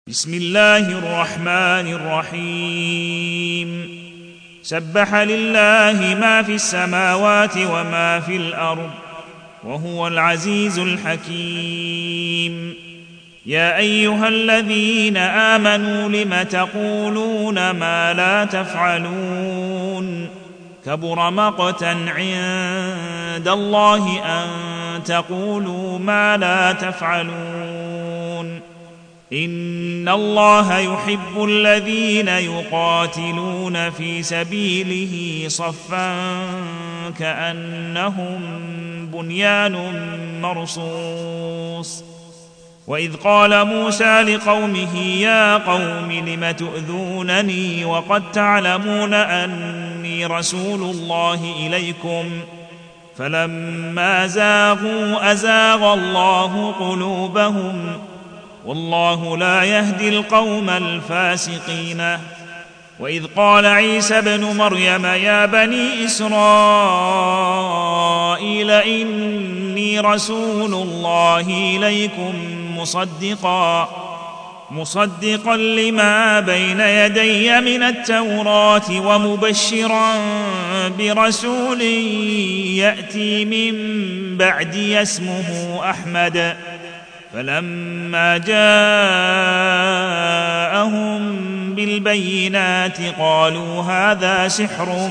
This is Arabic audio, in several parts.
بسم الله الرحمن الرحيم سبح لله ما في السماوات وما في الأرض وهو العزيز الحكيم يا أيها الذين آمنوا لم تقولون ما لا تفعلون كبر مقتا عند الله أن تقولوا ما لا تفعلون إن الله يحب الذين يقاتلون في سبيله صفا كأنهم بنيان مرصوص وإذ قال موسى لقومه يا قوم لم تؤذونني وقد تعلمون أني رسول الله إليكم فلما زاغوا أزاغ الله قلوبهم والله لا يهدي القوم الفاسقين وإذ قال عيسى ابن مريم يا بني إسرائيل إني رسول الله إليكم مصدقا لما بين يدي من التوراة ومبشرا برسول يأتي من بعدي اسمه أحمد فلما جاءهم بالبينات قالوا هذا سحر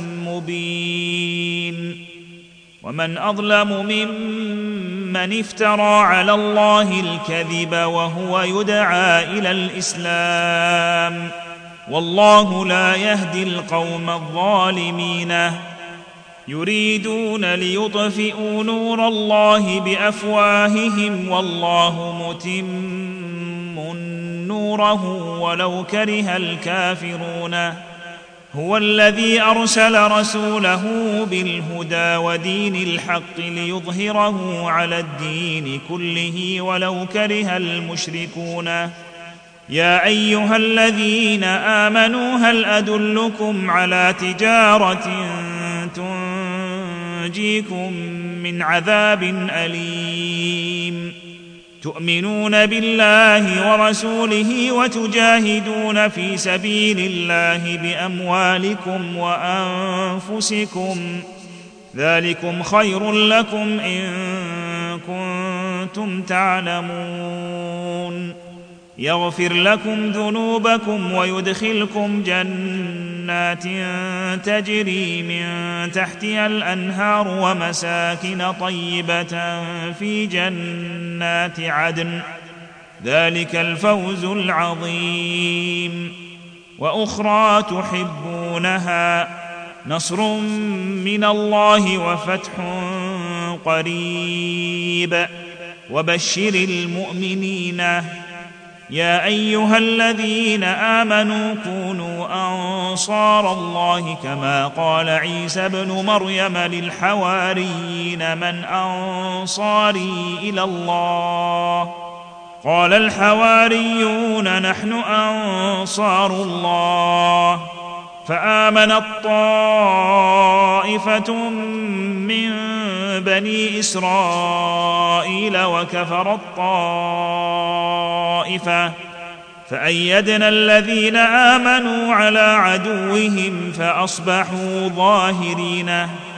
مبين ومن أظلم ممن افترى على الله الكذب وهو يدعى إلى الإسلام والله لا يهدي القوم الظالمين يريدون ليطفئوا نور الله بأفواههم والله متم نوره ولو كره الكافرون هو الذي أرسل رسوله بالهدى ودين الحق ليظهره على الدين كله ولو كره المشركون يا أيها الذين آمنوا هل أدلكم على تجارة تنجيكم من عذاب أليم تؤمنون بالله ورسوله وتجاهدون في سبيل الله بأموالكم وأنفسكم ذلكم خير لكم إن كنتم تعلمون يغفر لكم ذنوبكم ويدخلكم جنات تجري من تحتها الأنهار ومساكن طيبة في جنات عدن ذلك الفوز العظيم وأخرى تحبونها نصر من الله وفتح قريب وبشر المؤمنين يا أيها الذين آمنوا كونوا أنصار الله كما قال عيسى ابن مريم للحواريين من أنصاري إلى الله قال الحواريون نحن أنصار الله فآمنت طائفة من بني إسرائيل وكفرت طائفة فأيدنا الذين آمنوا على عدوهم فأصبحوا ظاهرين